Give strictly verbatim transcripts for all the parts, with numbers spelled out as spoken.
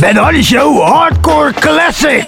Ben Hardy Show Hardcore Classic.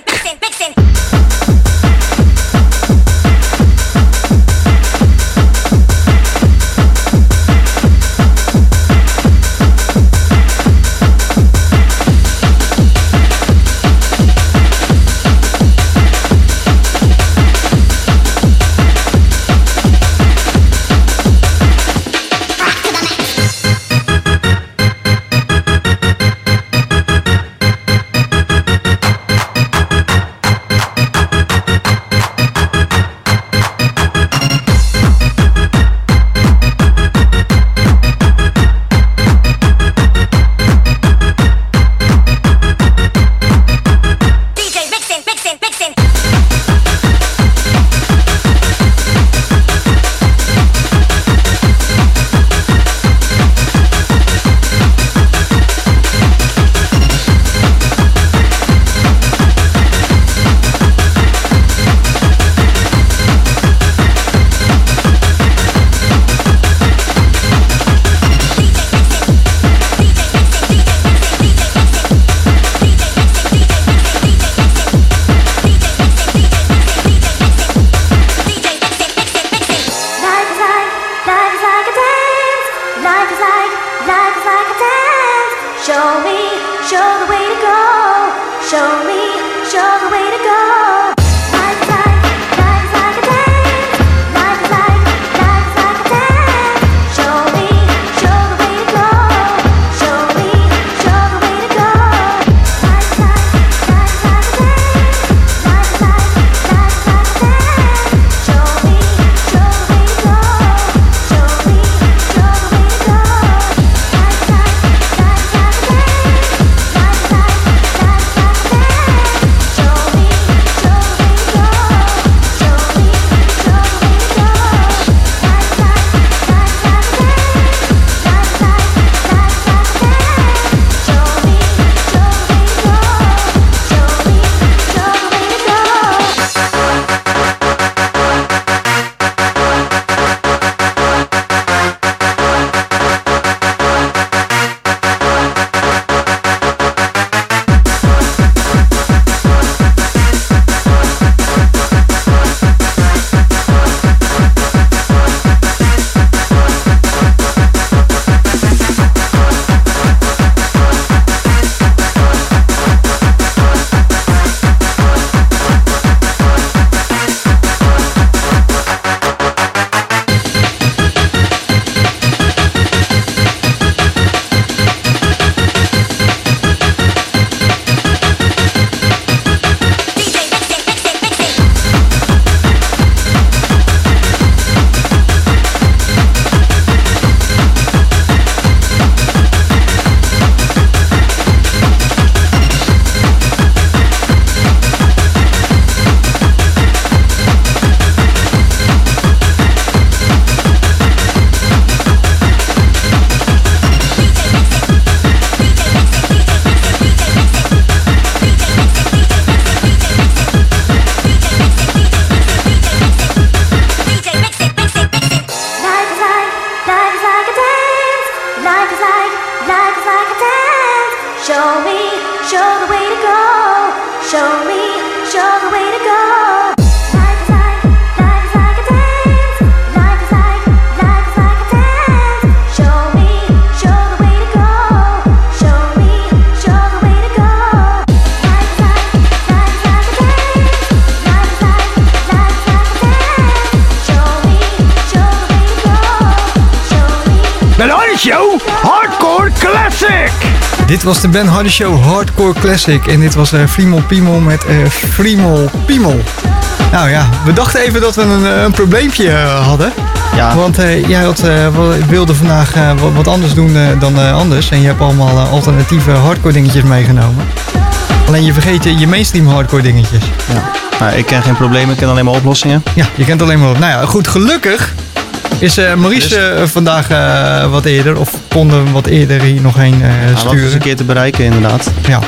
Show Hardcore Classic. Dit was de Ben Hardy Show Hardcore Classic. En dit was uh, Friemel Piemel met uh, Friemel Piemel. Nou ja, we dachten even dat we een, een probleempje uh, hadden. Ja. Want uh, jij had, uh, wilde vandaag uh, wat, wat anders doen uh, dan uh, anders. En je hebt allemaal uh, alternatieve hardcore dingetjes meegenomen. Alleen je vergeet je, je mainstream hardcore dingetjes. Ja. Nou, ik ken geen problemen, ik ken alleen maar oplossingen. Ja, je kent alleen maar op. Nou ja, goed, gelukkig is uh, Maurice uh, vandaag uh, wat eerder, of konden we wat eerder hier nog heen uh, sturen. Hij was eens een keer te bereiken, inderdaad. Ja.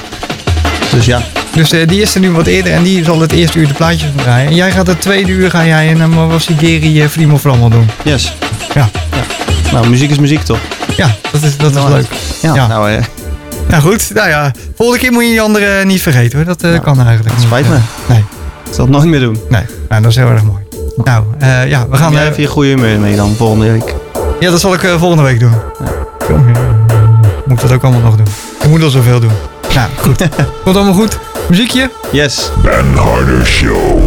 Dus ja. Dus uh, die is er nu wat eerder en die zal het eerste uur de plaatjes van draaien. En jij gaat het tweede uur, ga jij een uh, Wassigeri uh, Friemel Frammel doen. Yes. Ja. ja. Nou, muziek is muziek toch? Ja, dat is, dat is nou, leuk. Ja, ja. Nou, uh, Nou goed, nou ja. Volgende keer moet je die andere niet vergeten hoor. Dat uh, nou, kan eigenlijk niet. Spijt me. Nee. Ik zal het nooit meer doen. Nee, nou, dat is heel erg mooi. Nou, uh, ja, we gaan... Jij even je goede humeur mee dan, volgende week. Ja, dat zal ik uh, volgende week doen. Ja. Moet ik dat ook allemaal nog doen. Ik moet al zoveel doen. Nou, goed. Komt allemaal goed? Muziekje? Yes. Ben Harder Show.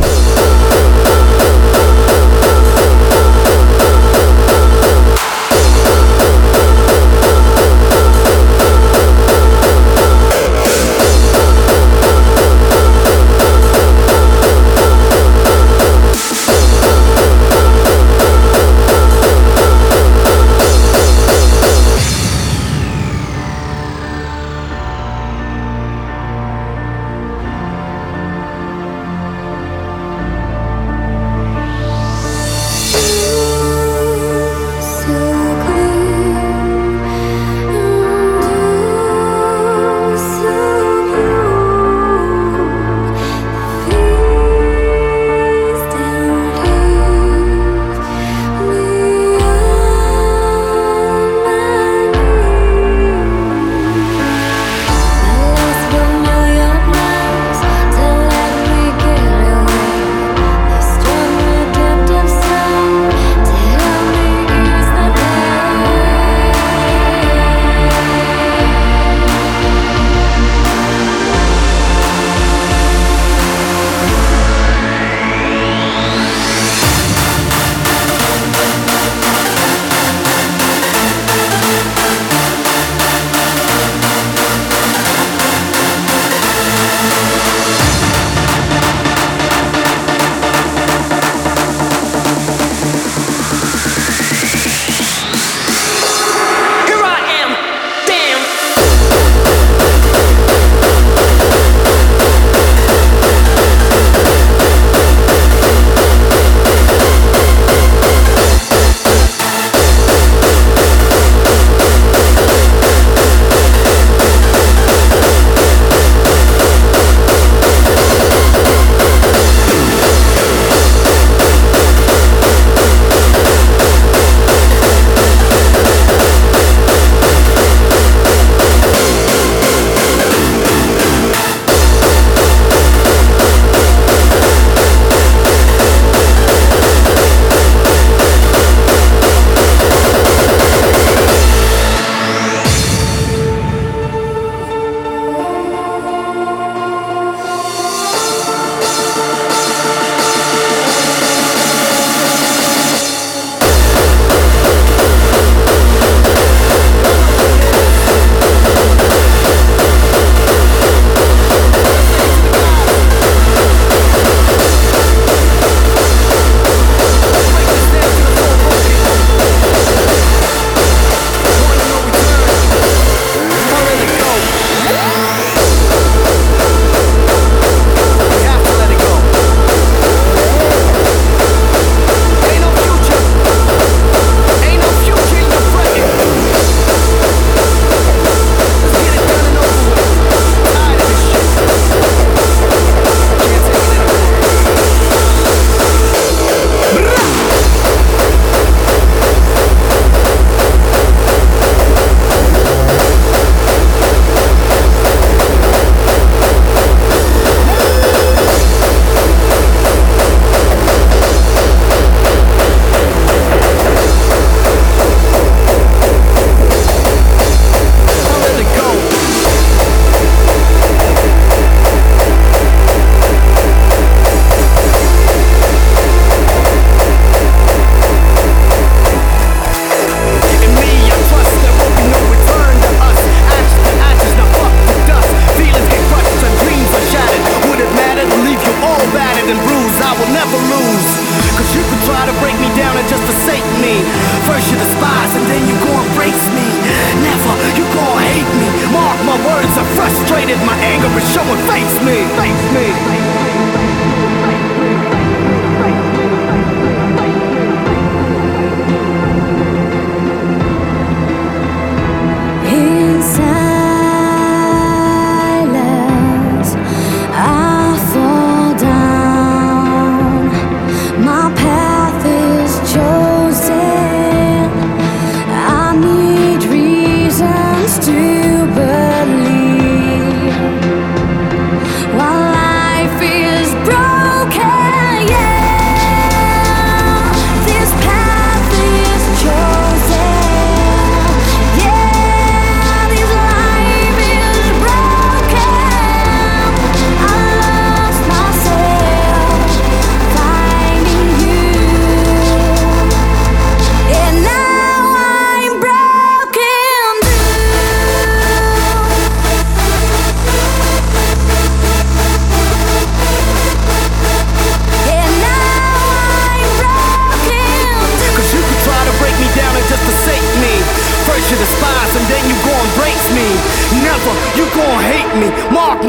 To believe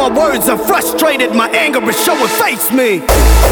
my words are frustrated, my anger is showing face me.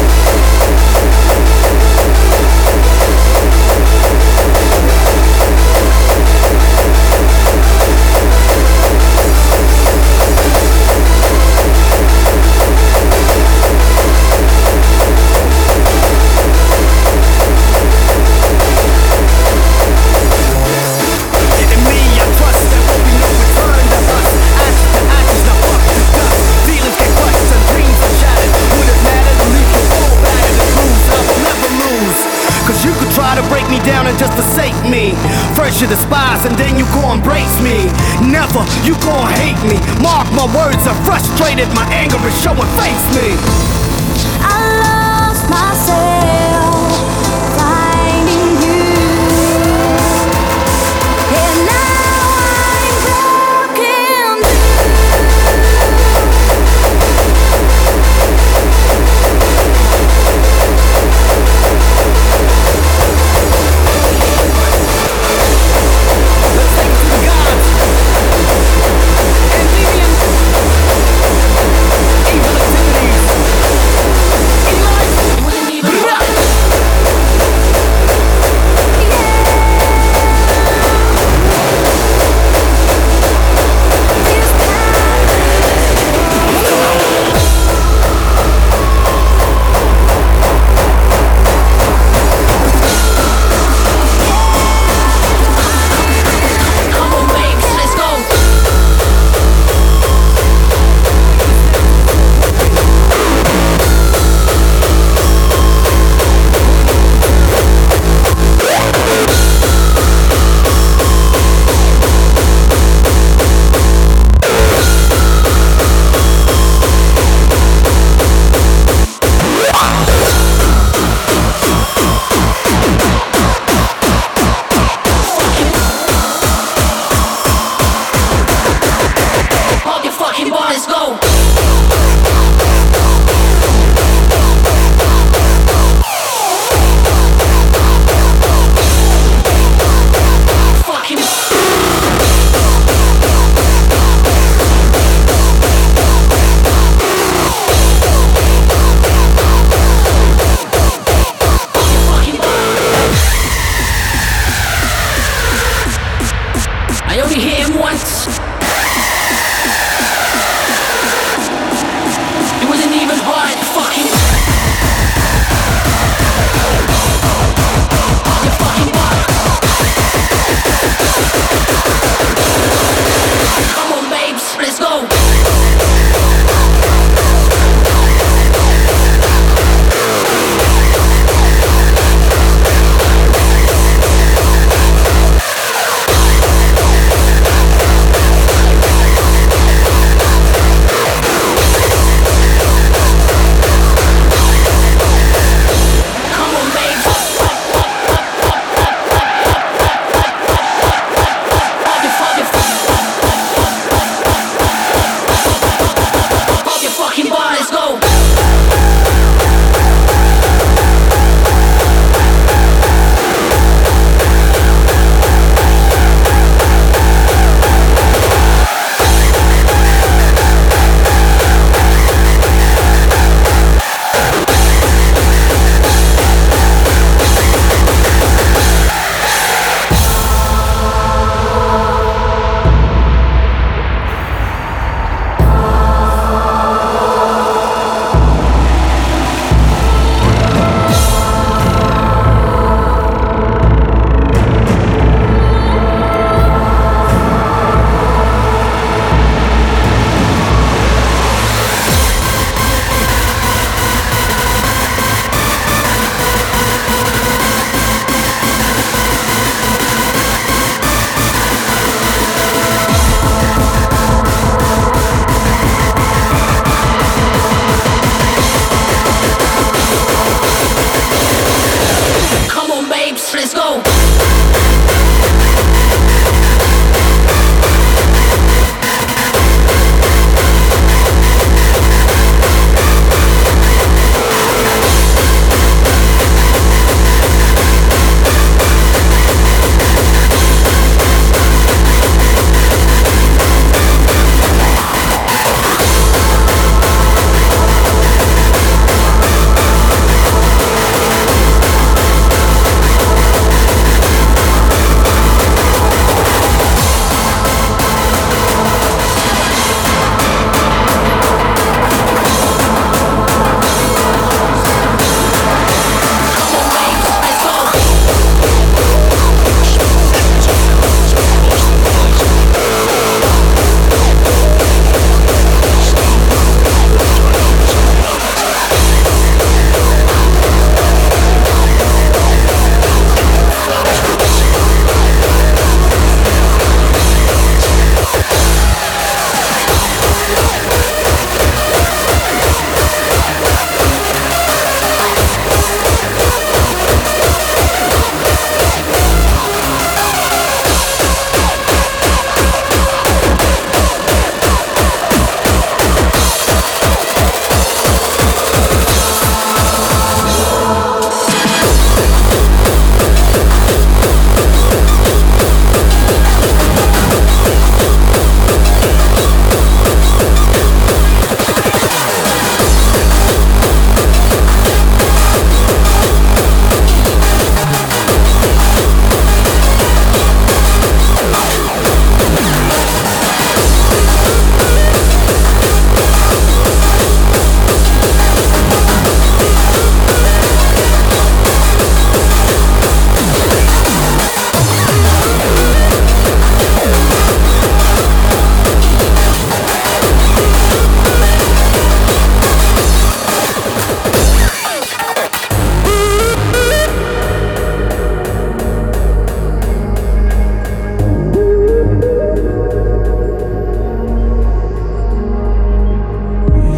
Break me down and just forsake me. First you despise and then you go embrace me. Never, you gon' hate me. Mark my words are frustrated, my anger is showing face me. I lost myself finding you, and now I'm broken Evil activities.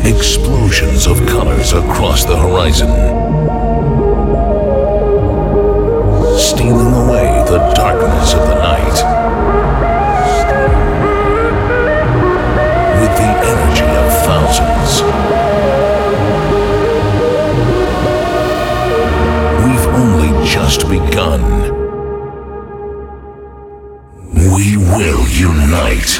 Explosions of colors across the horizon, stealing away the darkness of the night with the energy of thousands. We've only just begun. We will unite.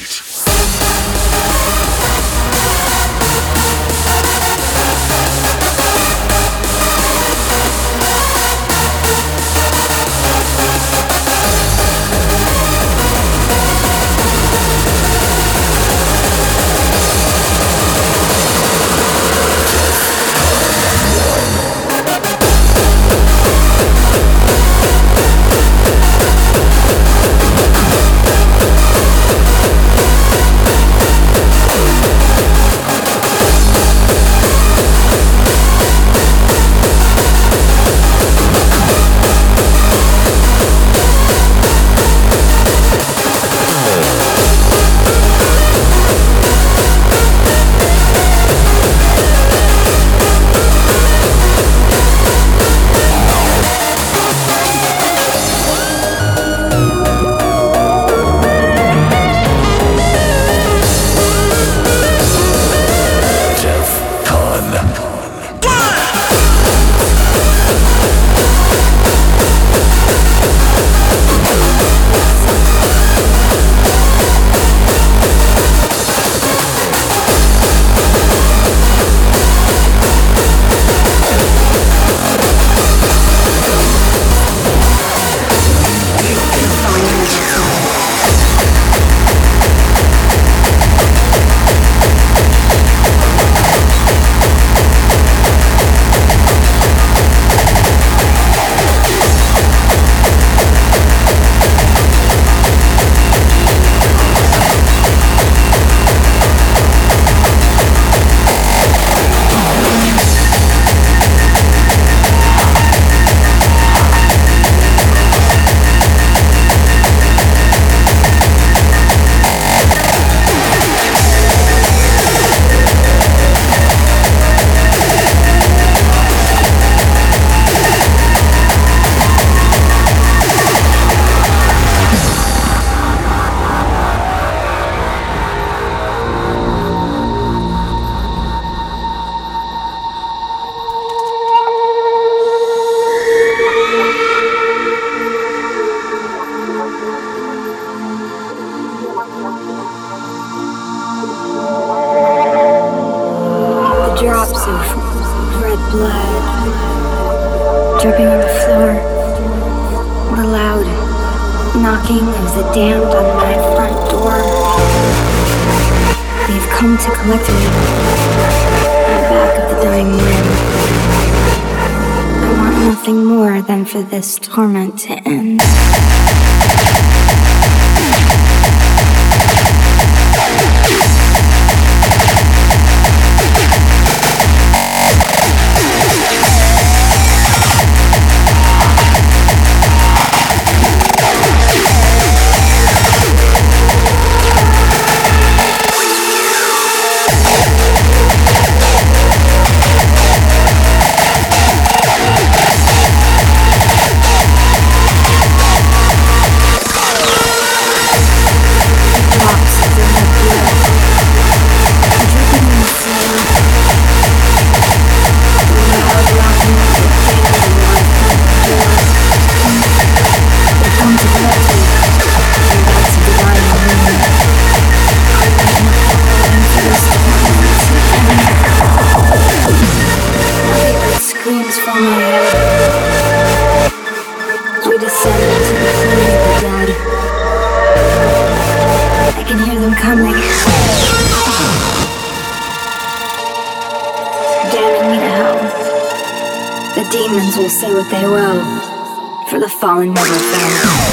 Dripping on the floor, the loud knocking of the damned on my front door. They've come to collect me in the back of the dying man. I want nothing more than for this torment to end. Will say what they will, for the fallen never fell.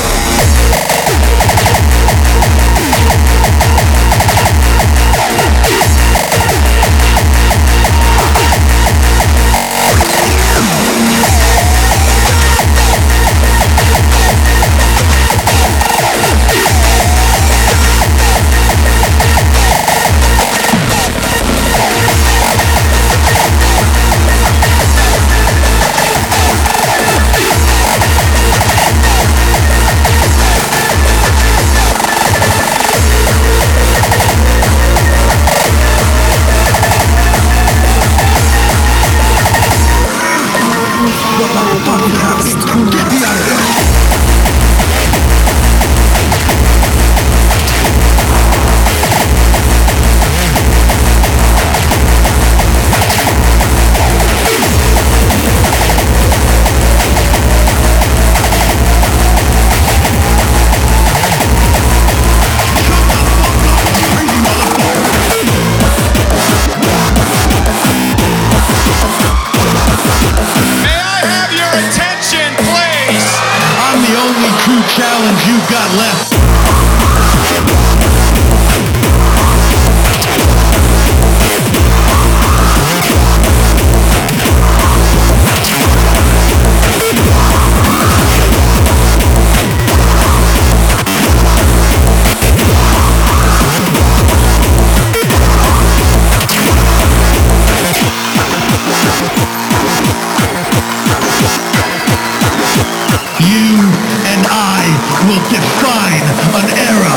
you've got left. You and I will define an era.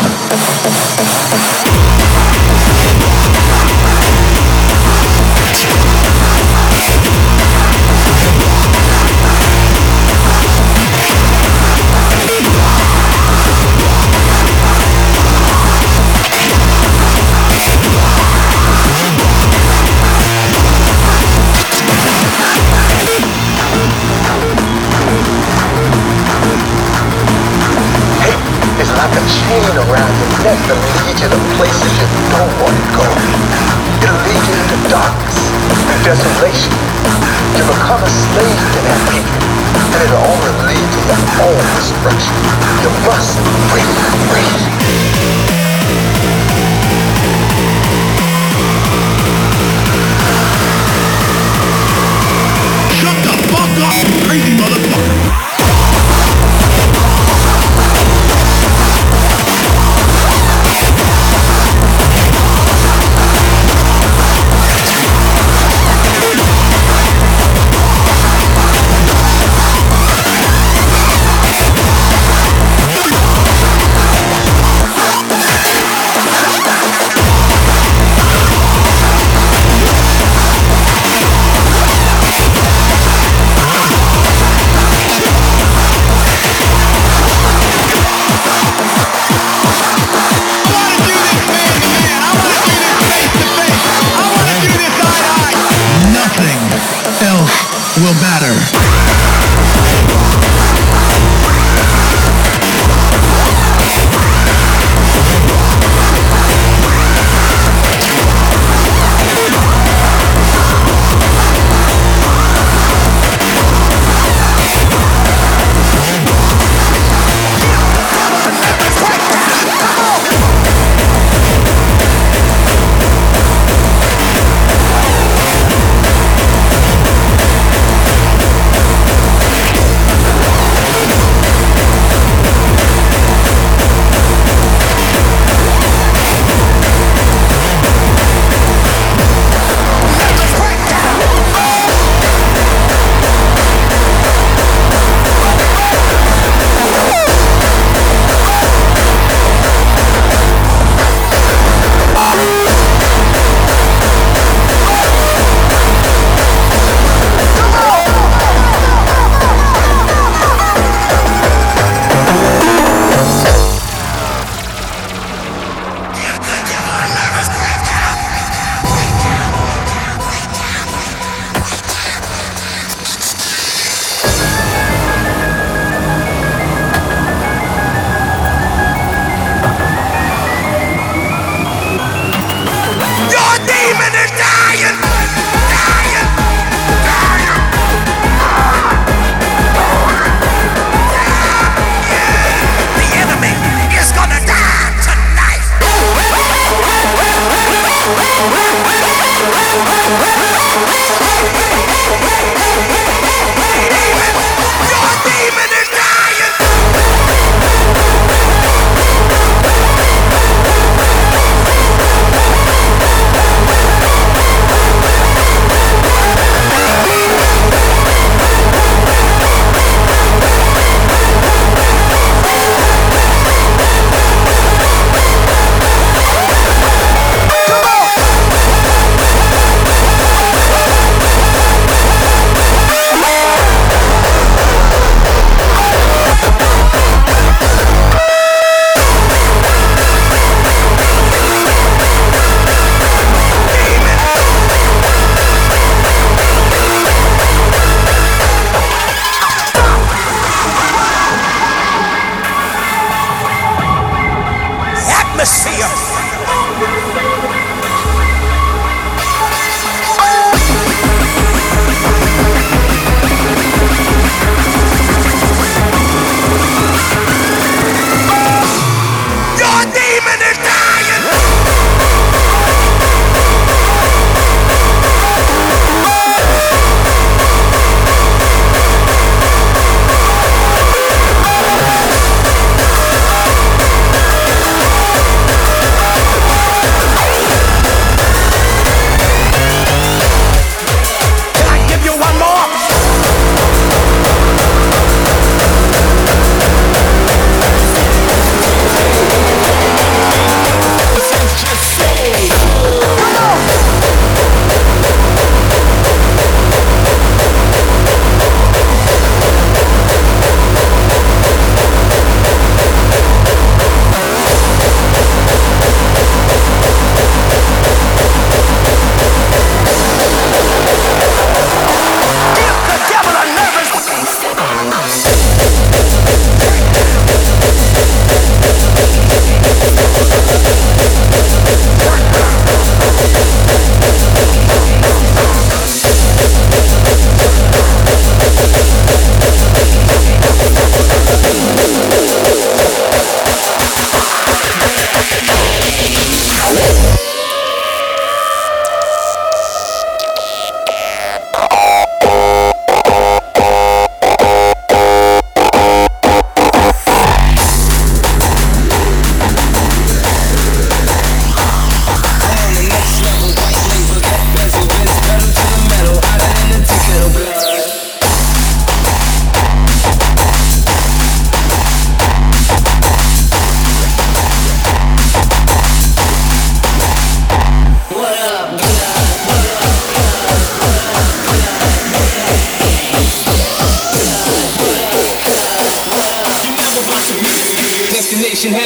It's like a chain around your neck that will lead you to places you don't want to go. It'll lead you into darkness and desolation. You become a slave to that people, and it'll only lead to your own destruction. You must break free. Shut the fuck up, you crazy motherfucker! Will matter.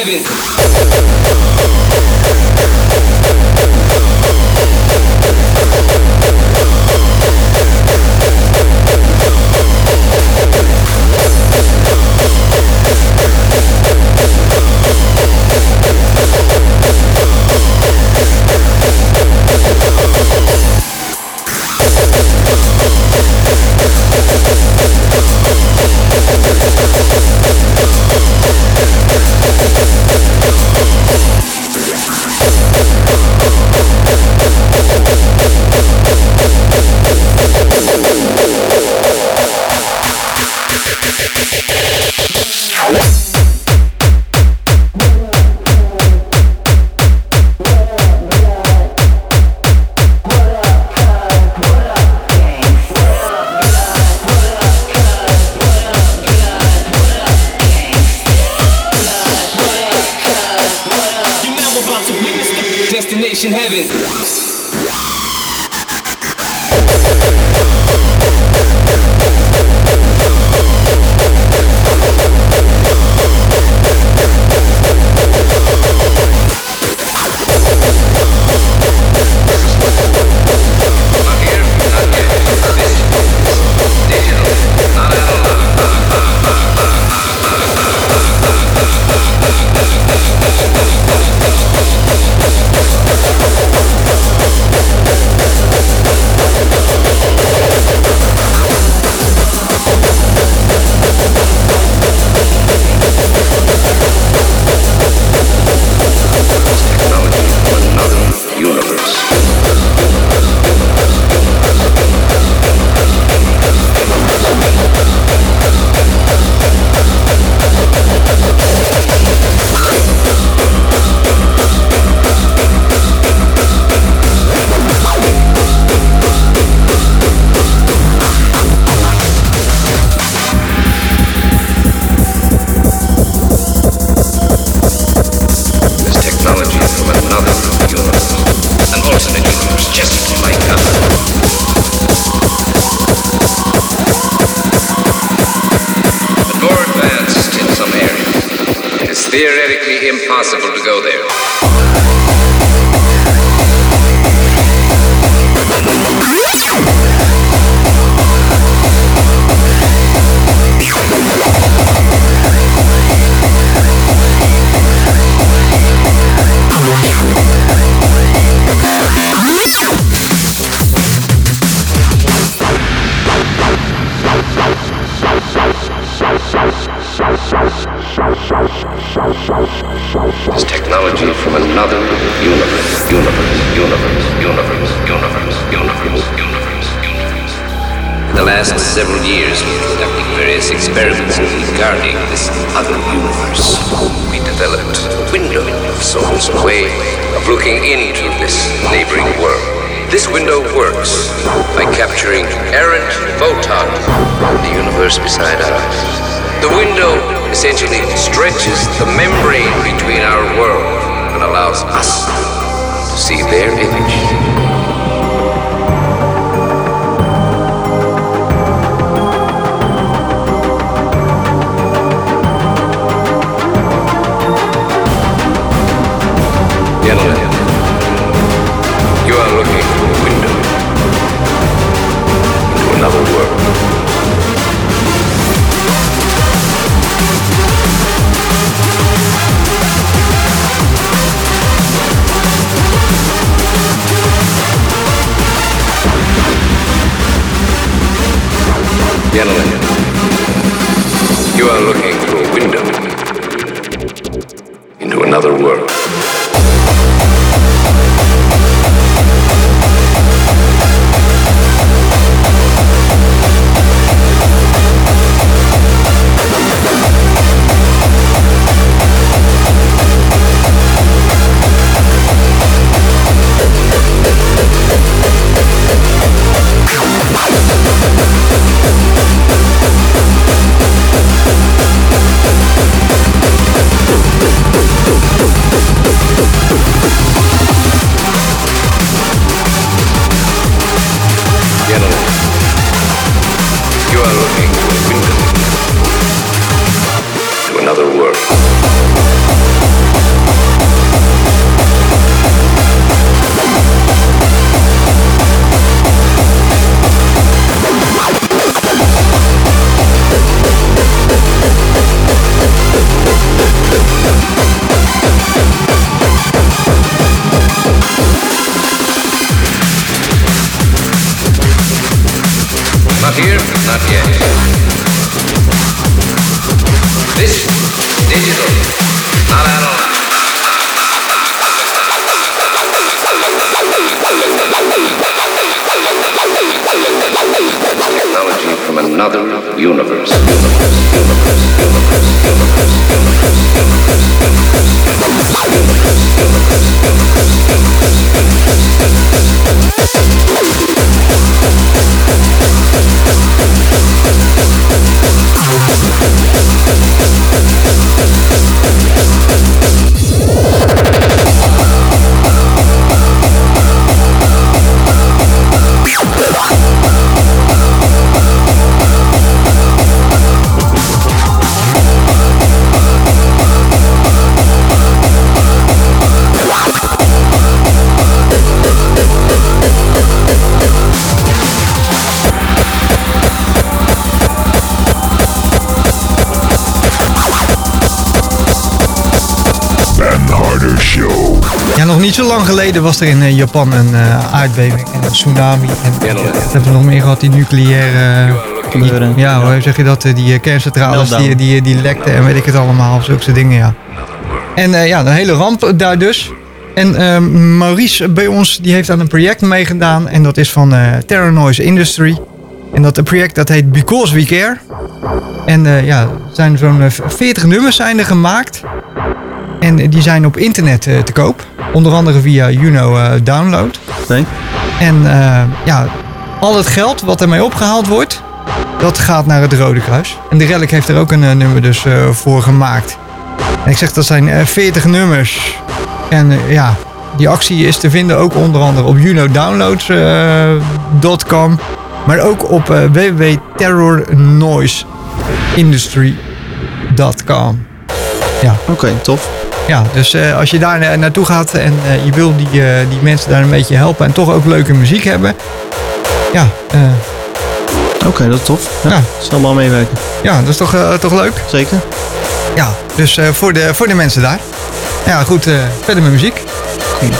heaven. Destination heaven. Theoretically impossible to go there. This technology from another universe, universe, universe, universe, universe, universe, universe, universe. In the last several years, we've conducted various experiments regarding this other universe. We developed a window of sorts, a way of looking into this neighboring world. This window works by capturing errant photons from the universe beside ours. The window essentially stretches the membrane between our world and allows us to see their image. Gentlemen, you are looking through a window into another world. Gentlemen, you are looking through a window into another world. Not here, not yet. This digital, not analog. Technology from another universe. Universe, universe, universe, universe, Ja, nog niet zo lang geleden was er in uh, Japan een uh, aardbeving en een tsunami. En uh, wat hebben we nog meer gehad? Die nucleaire... Uh, die, ja, hoe zeg je dat? Die uh, kerncentrales die, die, die lekten en weet ik het allemaal. Zulke soort dingen, ja. En uh, ja, een hele ramp daar dus. En uh, Maurice bij ons, die heeft aan een project meegedaan. En dat is van uh, Terranoise Industry. En dat project dat heet Because We Care. En uh, ja, er zijn zo'n uh, veertig nummers zijn er gemaakt. En die zijn op internet uh, te koop. Onder andere via Juno uh, Download. Nee. En uh, ja, al het geld wat ermee opgehaald wordt, dat gaat naar het Rode Kruis. En de Relic heeft er ook een uh, nummer dus uh, voor gemaakt. En ik zeg, dat zijn uh, veertig nummers. En uh, ja, die actie is te vinden ook onder andere op juno downloads dot com. Maar ook op uh, w w w punt terror noise industry dot com. Ja. Oké, okay, tof. Ja, dus uh, als je daar na- naartoe gaat en uh, je wil die, uh, die mensen daar een beetje helpen en toch ook leuke muziek hebben. Ja. Uh, Oké, okay, dat is tof. Ja, ja. Zal allemaal meewerken. Ja, dat is toch, uh, toch leuk? Zeker. Ja, dus uh, voor, de, voor de mensen daar. Ja, goed, uh, verder met muziek. Goed.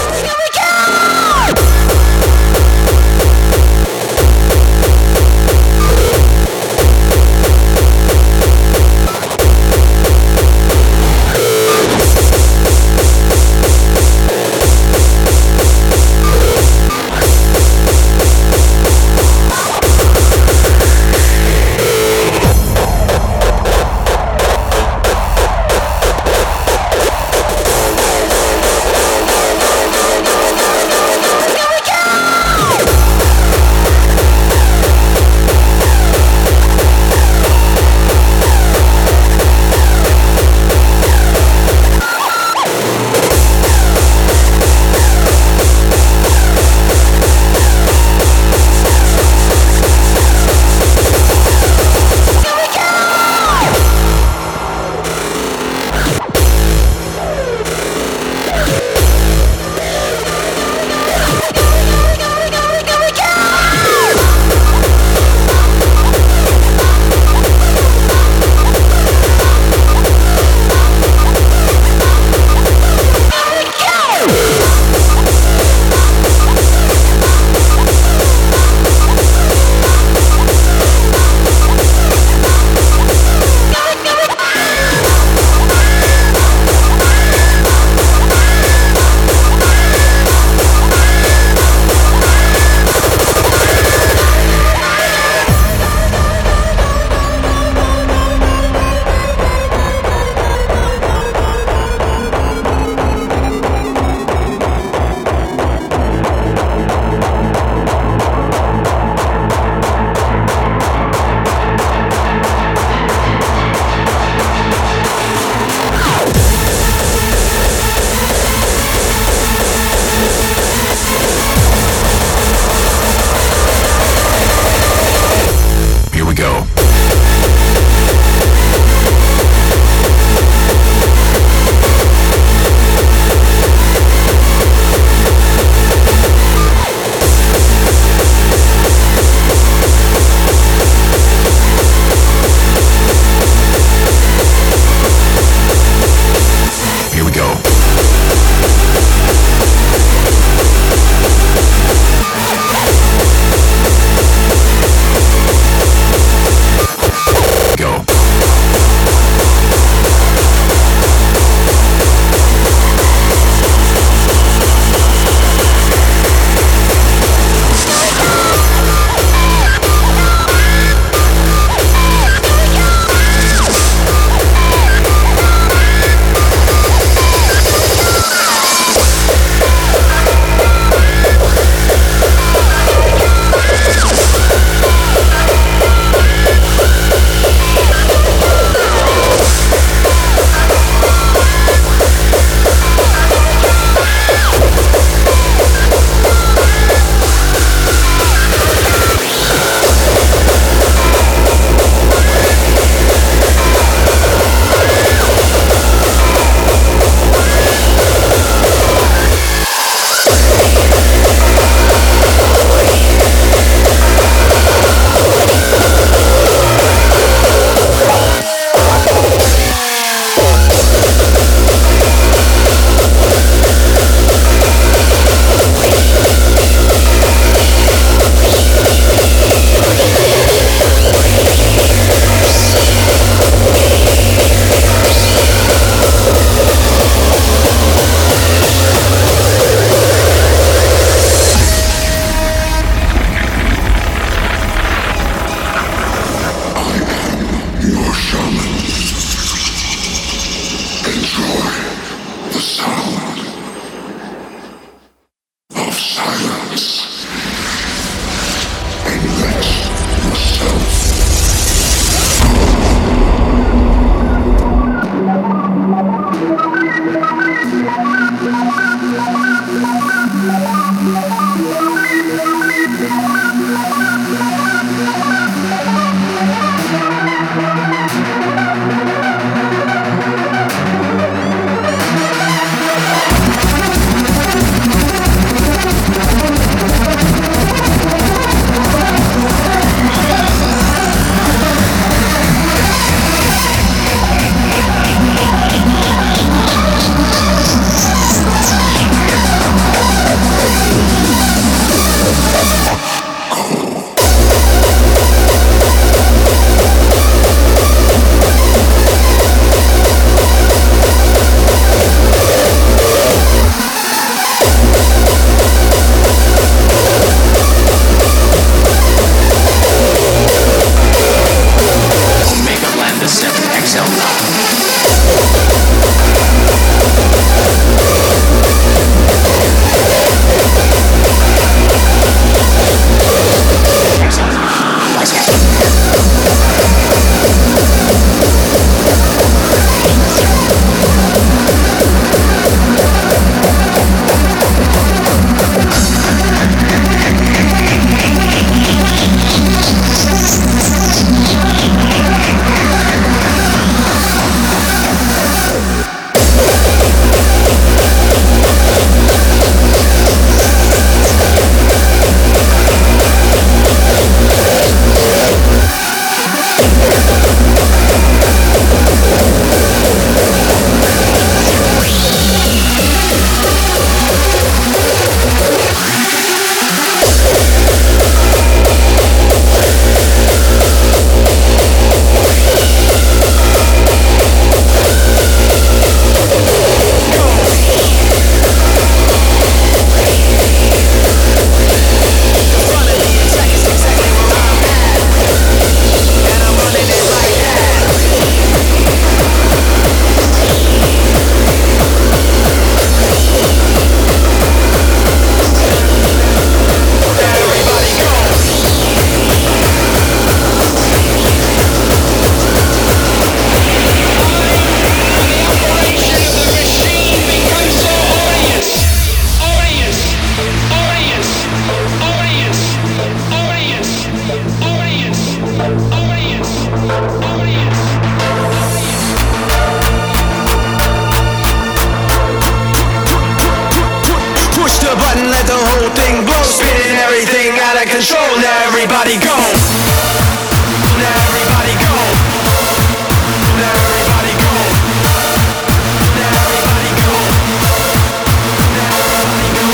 now everybody go. Now everybody go. Now everybody go. Now everybody go. Now everybody go.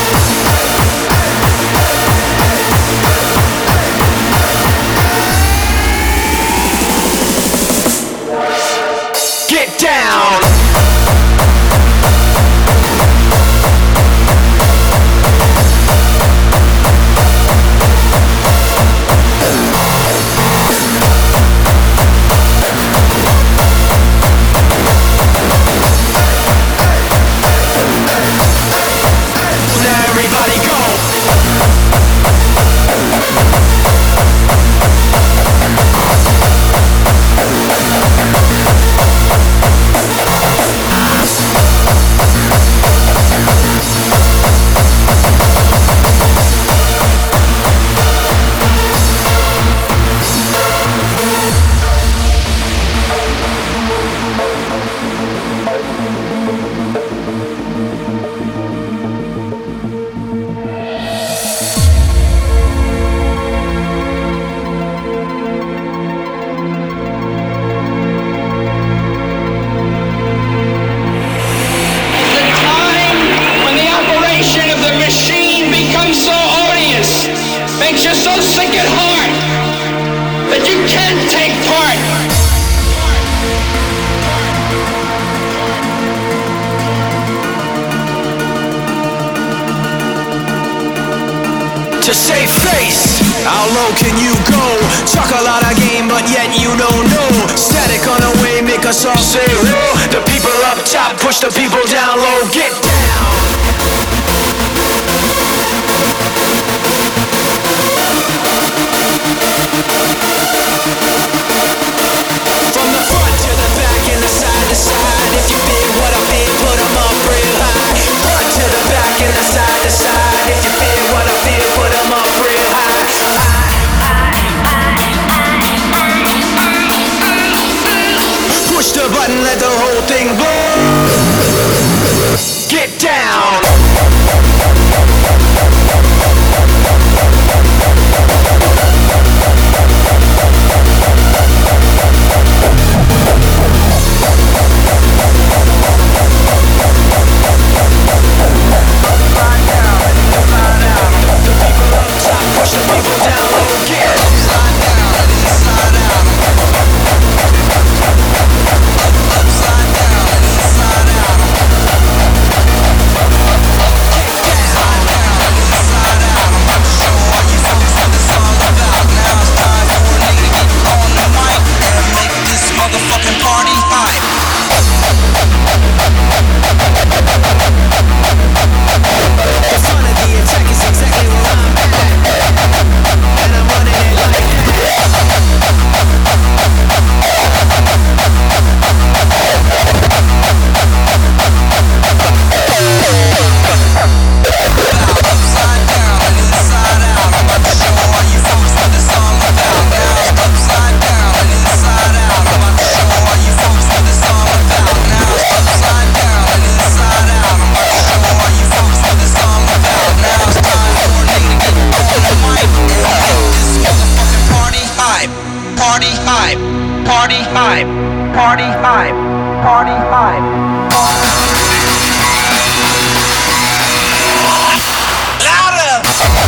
Get down. Everybody go! To save face, how low can you go? Talk a lot of game, but yet you don't know. Static on the way, make us all say whoa. The people up top push the people down low. Get down. From the front to the back and the side to side. If you feel what I feel, put them up real high. Front to the back and the side to side. If you feel what I feel, put them up real high. Push the button, let the whole thing blow. Get down. Push the people down low, get upside down and inside out. Upside down and inside out. Get down, down and inside out. I'm about to show all you folks what it's all about. Now it's time for a nigga to get on the mic and make this motherfucking party hype. The front of the attack is exactly where I'm at. And I'm running it like upside down and inside out. I'm about to show all you folks what it's all about. Now it's upside down and inside out. I'm about to show all you folks what it's all about. Now it's upside down and inside out. I'm about to show all you folks what it's all about. Now it's time for a nigga to get on the mic and make this motherfucking party hype. Party hype. Party hype. Party hype. Party hype. Louder!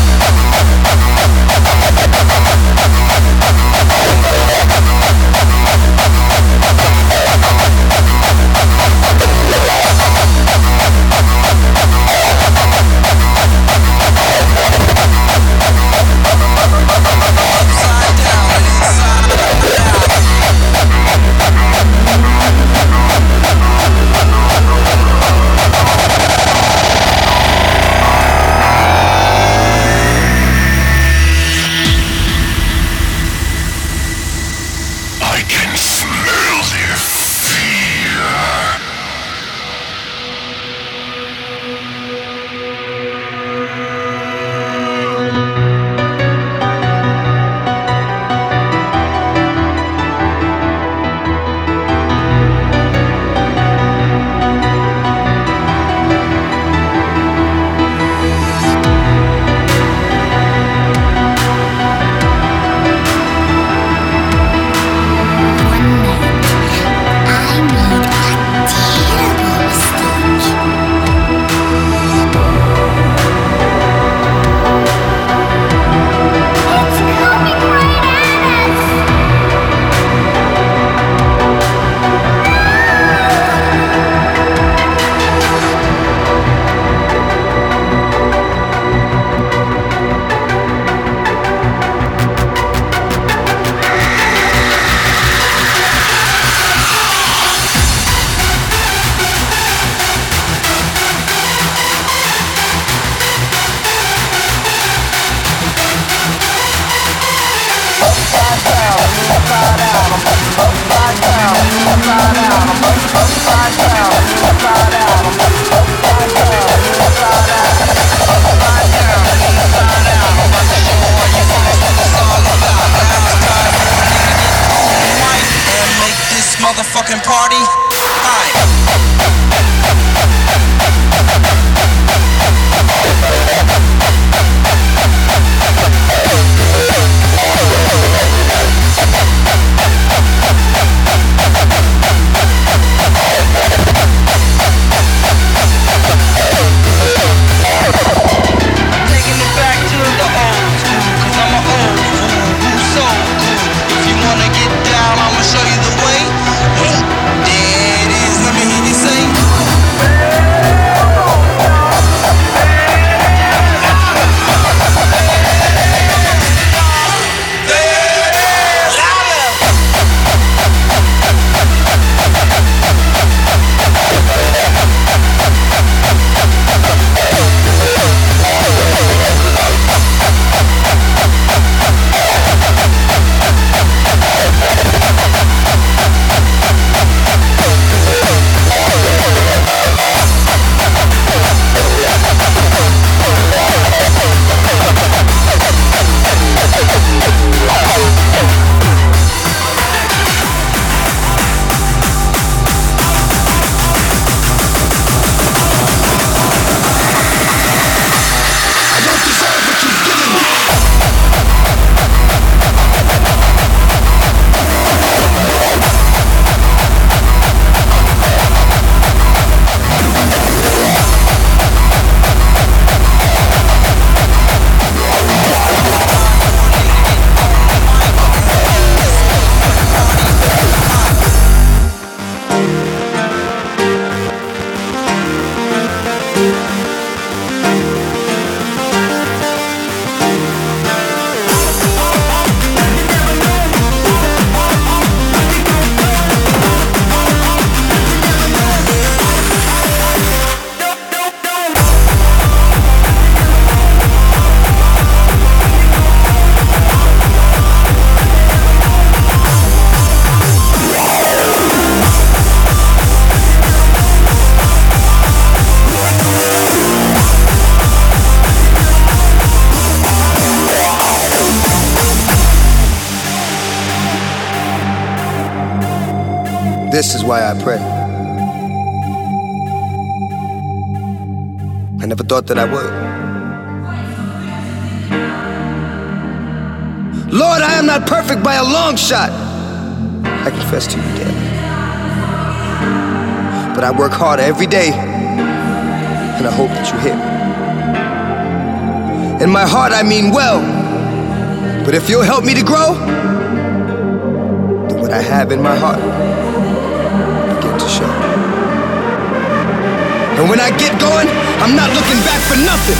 Upside down and inside out. American party. Taking it back to the old school, 'cause I'm an old fool who's so cool. If you wanna get down, I'ma show you the way. Hey, there it is, let me hear you say. This is why I pray. I never thought that I would. Lord, I am not perfect by a long shot. I confess to you daily. But I work harder every day, and I hope that you hear me. In my heart, I mean well. But if you'll help me to grow, then what I have in my heart begin to show. And when I get going, I'm not looking back for nothing.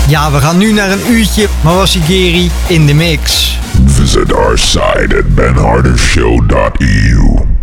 Ja, we gaan nu naar een uurtje Mawassi Geri in de mix. Visit our site at ben harder show dot e u.